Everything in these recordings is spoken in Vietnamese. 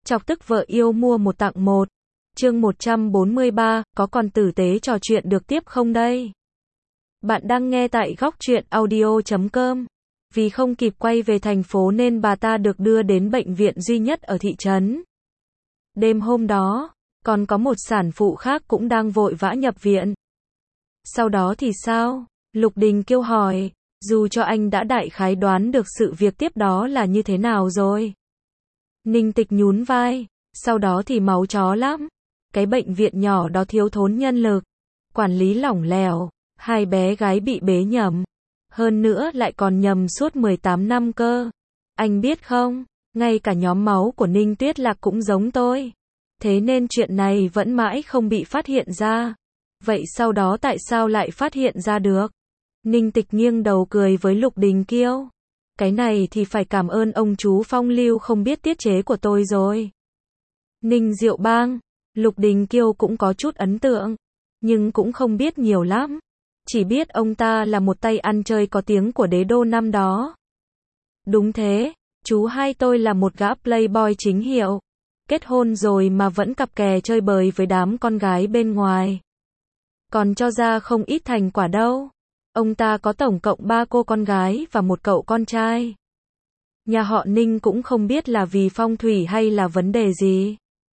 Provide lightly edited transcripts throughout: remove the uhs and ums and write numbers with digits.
Chọc tức vợ yêu mua một tặng một. Chương 143, có còn tử tế trò chuyện được tiếp không đây? Bạn đang nghe tại góc truyện audio.com. Vì không kịp quay về thành phố nên bà ta được đưa đến bệnh viện duy nhất ở thị trấn. Đêm hôm đó, còn có một sản phụ khác cũng đang vội vã nhập viện. Sau đó thì sao? Lục Đình Kiêu hỏi, dù cho anh đã đại khái đoán được sự việc tiếp đó là như thế nào rồi. Ninh Tịch nhún vai, sau đó thì máu chó lắm. Cái bệnh viện nhỏ đó thiếu thốn nhân lực, quản lý lỏng lẻo, hai bé gái bị bế nhầm. Hơn nữa lại còn nhầm suốt 18 năm cơ. Anh biết không, ngay cả nhóm máu của Ninh Tuyết Lạc cũng giống tôi. Thế nên chuyện này vẫn mãi không bị phát hiện ra. Vậy sau đó tại sao lại phát hiện ra được? Ninh Tịch nghiêng đầu cười với Lục Đình Kiêu. Cái này thì phải cảm ơn ông chú phong lưu không biết tiết chế của tôi rồi. Ninh Diệu Bang, Lục Đình Kiêu cũng có chút ấn tượng, nhưng cũng không biết nhiều lắm. Chỉ biết ông ta là một tay ăn chơi có tiếng của đế đô năm đó. Đúng thế, chú hai tôi là một gã playboy chính hiệu. Kết hôn rồi mà vẫn cặp kè chơi bời với đám con gái bên ngoài. Còn cho ra không ít thành quả đâu. Ông ta có tổng cộng 3 cô con gái và một cậu con trai. Nhà họ Ninh cũng không biết là vì phong thủy hay là vấn đề gì.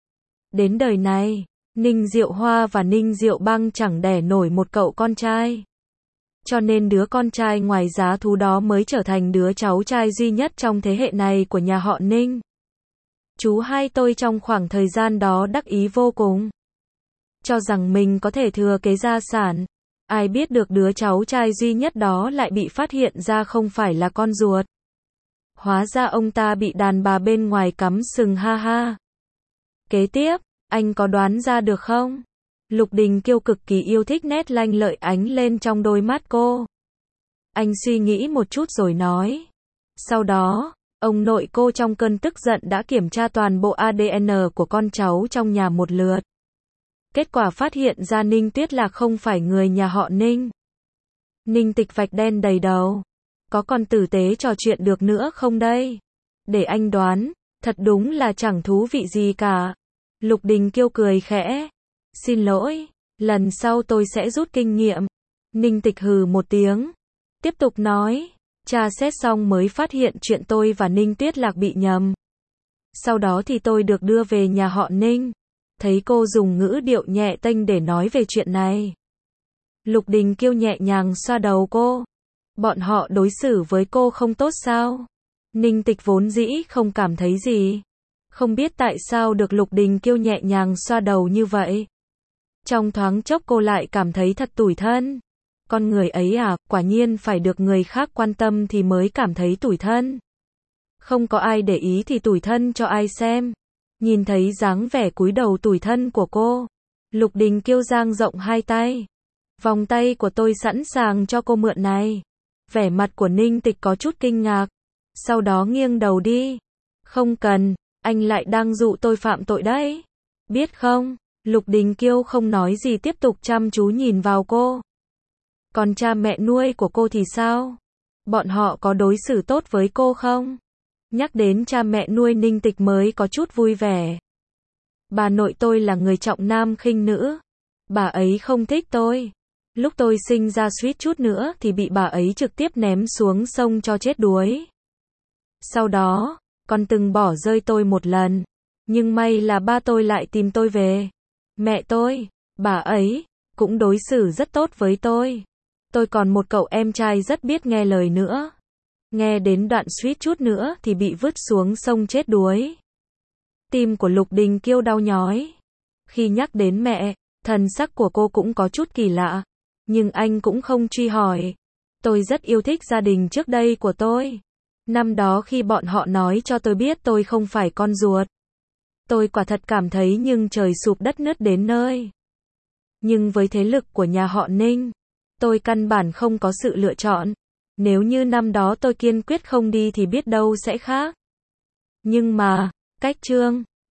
Đến đời này, Ninh Diệu Hoa và Ninh Diệu Băng chẳng đẻ nổi một cậu con trai. Cho nên đứa con trai ngoài giá thú đó mới trở thành đứa cháu trai duy nhất trong thế hệ này của nhà họ Ninh. Chú hai tôi trong khoảng thời gian đó đắc ý vô cùng. Cho rằng mình có thể thừa kế gia sản. Ai biết được đứa cháu trai duy nhất đó lại bị phát hiện ra không phải là con ruột. Hóa ra ông ta bị đàn bà bên ngoài cắm sừng ha ha. Kế tiếp, anh có đoán ra được không? Lục Đình Kiêu cực kỳ yêu thích nét lanh lợi ánh lên trong đôi mắt cô. Anh suy nghĩ một chút rồi nói. Sau đó, ông nội cô trong cơn tức giận đã kiểm tra toàn bộ ADN của con cháu trong nhà một lượt. Kết quả phát hiện ra Ninh Tuyết Lạc không phải người nhà họ Ninh. Ninh Tịch vạch đen đầy đầu. Có còn tử tế trò chuyện được nữa không đây? Để anh đoán, thật đúng là chẳng thú vị gì cả. Lục Đình Kiêu cười khẽ. Xin lỗi, lần sau tôi sẽ rút kinh nghiệm. Ninh Tịch hừ một tiếng. Tiếp tục nói, tra xét xong mới phát hiện chuyện tôi và Ninh Tuyết Lạc bị nhầm. Sau đó thì tôi được đưa về nhà họ Ninh. Thấy cô dùng ngữ điệu nhẹ tênh để nói về chuyện này. Lục Đình Kiêu nhẹ nhàng xoa đầu cô. Bọn họ đối xử với cô không tốt sao? Ninh Tịch vốn dĩ không cảm thấy gì. Không biết tại sao được Lục Đình Kiêu nhẹ nhàng xoa đầu như vậy. Trong thoáng chốc cô lại cảm thấy thật tủi thân. Con người ấy à, quả nhiên phải được người khác quan tâm thì mới cảm thấy tủi thân. Không có ai để ý thì tủi thân cho ai xem. Nhìn thấy dáng vẻ cúi đầu tủi thân của cô, Lục Đình Kiêu dang rộng hai tay. Vòng tay của tôi sẵn sàng cho cô mượn này. Vẻ mặt của Ninh Tịch có chút kinh ngạc. Sau đó nghiêng đầu đi. Không cần, anh lại đang dụ tôi phạm tội đấy. Biết không? Lục Đình Kiêu không nói gì tiếp tục chăm chú nhìn vào cô. Còn cha mẹ nuôi của cô thì sao? Bọn họ có đối xử tốt với cô không? Nhắc đến cha mẹ nuôi Ninh Tịch mới có chút vui vẻ. Bà nội tôi là người trọng nam khinh nữ. Bà ấy không thích tôi. Lúc tôi sinh ra suýt chút nữa thì bị bà ấy trực tiếp ném xuống sông cho chết đuối. Sau đó, còn từng bỏ rơi tôi một lần. Nhưng may là ba tôi lại tìm tôi về. Mẹ tôi, bà ấy, cũng đối xử rất tốt với tôi. Tôi còn một cậu em trai rất biết nghe lời nữa. Nghe đến đoạn suýt chút nữa thì bị vứt xuống sông chết đuối. Tim của Lục Đình Kiêu đau nhói. Khi nhắc đến mẹ, thần sắc của cô cũng có chút kỳ lạ. Nhưng anh cũng không truy hỏi. Tôi rất yêu thích gia đình trước đây của tôi. Năm đó khi bọn họ nói cho tôi biết tôi không phải con ruột. Tôi quả thật cảm thấy nhưng trời sụp đất nứt đến nơi. Nhưng với thế lực của nhà họ Ninh, tôi căn bản không có sự lựa chọn. Nếu như năm đó tôi kiên quyết không đi thì biết đâu sẽ khác. Nhưng mà, cách Trương